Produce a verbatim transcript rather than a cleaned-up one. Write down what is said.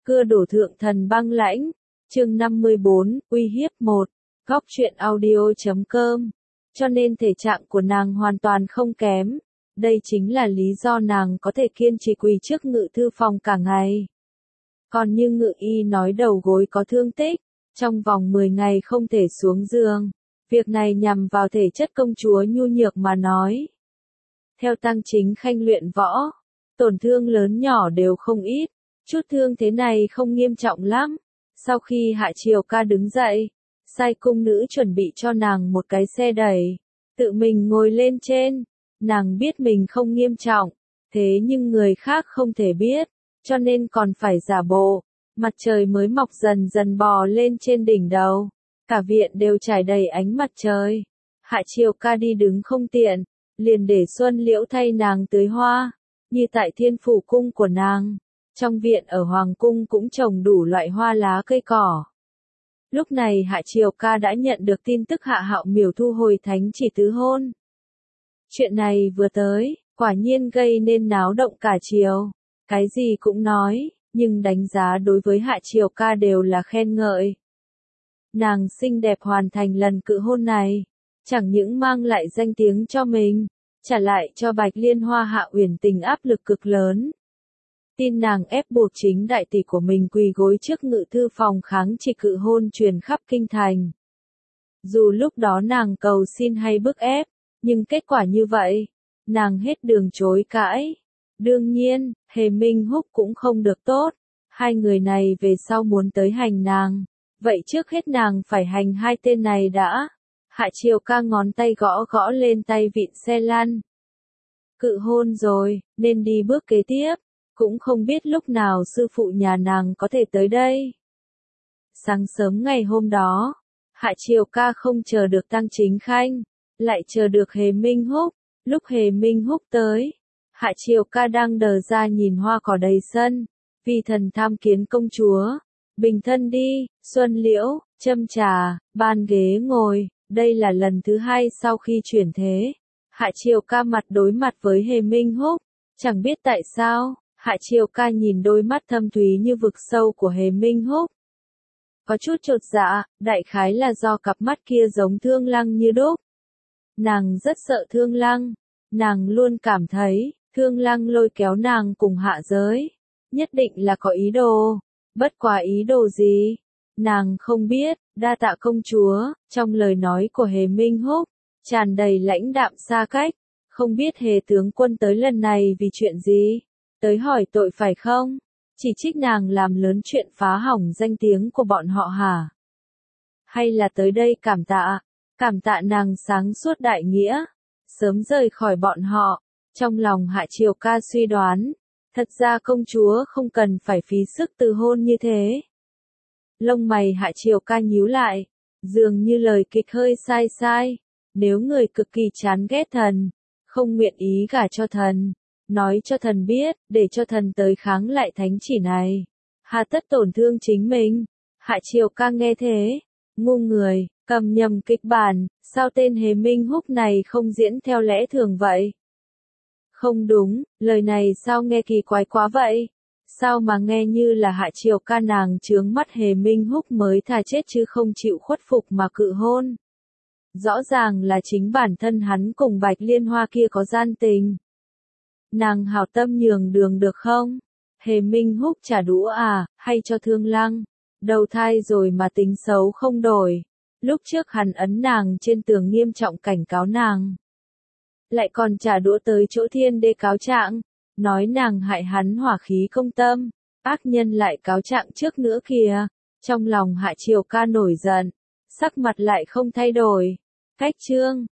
Cưa đổ thượng thần băng lãnh, chương năm mươi bốn, uy hiếp một, góc truyện audio.com. Cho nên thể trạng của nàng hoàn toàn không kém. Đây chính là lý do nàng có thể kiên trì quỳ trước ngự thư phòng cả ngày. Còn như ngự y nói đầu gối có thương tích, trong vòng mười ngày không thể xuống giường. Việc này nhằm vào thể chất công chúa nhu nhược mà nói. Theo Tăng Chính Khanh luyện võ, tổn thương lớn nhỏ đều không ít. Chút thương thế này không nghiêm trọng lắm. Sau khi Hạ Triều Ca đứng dậy, sai cung nữ chuẩn bị cho nàng một cái xe đẩy, tự mình ngồi lên trên. Nàng biết mình không nghiêm trọng, thế nhưng người khác không thể biết, cho nên còn phải giả bộ. Mặt trời mới mọc dần dần bò lên trên đỉnh đầu, cả viện đều trải đầy ánh mặt trời. Hạ Triều Ca đi đứng không tiện, liền để Xuân Liễu thay nàng tưới hoa, như tại Thiên Phủ cung của nàng. Trong viện ở Hoàng cung cũng trồng đủ loại hoa lá cây cỏ. Lúc này Hạ Triều Ca đã nhận được tin tức Hạ Hạo Miểu thu hồi thánh chỉ tứ hôn. Chuyện này vừa tới, quả nhiên gây nên náo động cả triều. Cái gì cũng nói, nhưng đánh giá đối với Hạ Triều Ca đều là khen ngợi. Nàng xinh đẹp hoàn thành lần cự hôn này, chẳng những mang lại danh tiếng cho mình, trả lại cho Bạch Liên Hoa Hạ Uyển Tình áp lực cực lớn. Tin nàng ép buộc chính đại tỷ của mình quỳ gối trước ngự thư phòng kháng chỉ cự hôn truyền khắp kinh thành. Dù lúc đó nàng cầu xin hay bức ép, nhưng kết quả như vậy, nàng hết đường chối cãi. Đương nhiên, Hề Minh Húc cũng không được tốt, hai người này về sau muốn tới hành nàng, vậy trước hết nàng phải hành hai tên này đã. Hạ Triều Ca ngón tay gõ gõ lên tay vịn xe lăn. Cự hôn rồi, nên đi bước kế tiếp. Cũng không biết lúc nào sư phụ nhà nàng có thể tới đây. Sáng sớm ngày hôm đó, Hạ Triều Ca không chờ được Tăng Chính Khanh, lại chờ được Hề Minh Húc. Lúc Hề Minh Húc tới, Hạ Triều Ca đang đờ ra nhìn hoa cỏ đầy sân, vì thần tham kiến công chúa. Bình thân đi, Xuân Liễu, châm trà, ban ghế ngồi. Đây là lần thứ hai sau khi chuyển thế. Hạ Triều Ca mặt đối mặt với Hề Minh Húc, chẳng biết tại sao. Hạ Triều Ca nhìn đôi mắt thâm thúy như vực sâu của Hề Minh Húc. Có chút chột dạ, đại khái là do cặp mắt kia giống Thương Lăng như đúc. Nàng rất sợ Thương Lăng. Nàng luôn cảm thấy, Thương Lăng lôi kéo nàng cùng hạ giới. Nhất định là có ý đồ. Bất quá ý đồ gì? Nàng không biết, đa tạ công chúa. Trong lời nói của Hề Minh Húc, tràn đầy lãnh đạm xa cách. Không biết Hề tướng quân tới lần này vì chuyện gì? Tới hỏi tội phải không? Chỉ trích nàng làm lớn chuyện phá hỏng danh tiếng của bọn họ hả? Hay là tới đây cảm tạ? Cảm tạ nàng sáng suốt đại nghĩa, sớm rời khỏi bọn họ. Trong lòng Hạ Triều Ca suy đoán, thật ra công chúa không cần phải phí sức từ hôn như thế. Lông mày Hạ Triều Ca nhíu lại, dường như lời kịch hơi sai sai. Nếu người cực kỳ chán ghét thần, không nguyện ý gả cho thần, nói cho thần biết, để cho thần tới kháng lại thánh chỉ này. Hà tất tổn thương chính mình. Hạ Triều Ca nghe thế, ngu người, cầm nhầm kịch bản, sao tên Hề Minh Húc này không diễn theo lẽ thường vậy? Không đúng, lời này sao nghe kỳ quái quá vậy? Sao mà nghe như là Hạ Triều Ca nàng chướng mắt Hề Minh Húc mới thà chết chứ không chịu khuất phục mà cự hôn? Rõ ràng là chính bản thân hắn cùng Bạch Liên Hoa kia có gian tình. Nàng hảo tâm nhường đường được không? Hề Minh Húc trả đũa à, hay cho Thương Lăng? Đầu thai rồi mà tính xấu không đổi. Lúc trước hắn ấn nàng trên tường nghiêm trọng cảnh cáo nàng. Lại còn trả đũa tới chỗ Thiên Đế cáo trạng, nói nàng hại hắn hỏa khí công tâm, ác nhân lại cáo trạng trước nữa kìa. Trong lòng Hạ Triều Ca nổi giận, sắc mặt lại không thay đổi. Cách chương,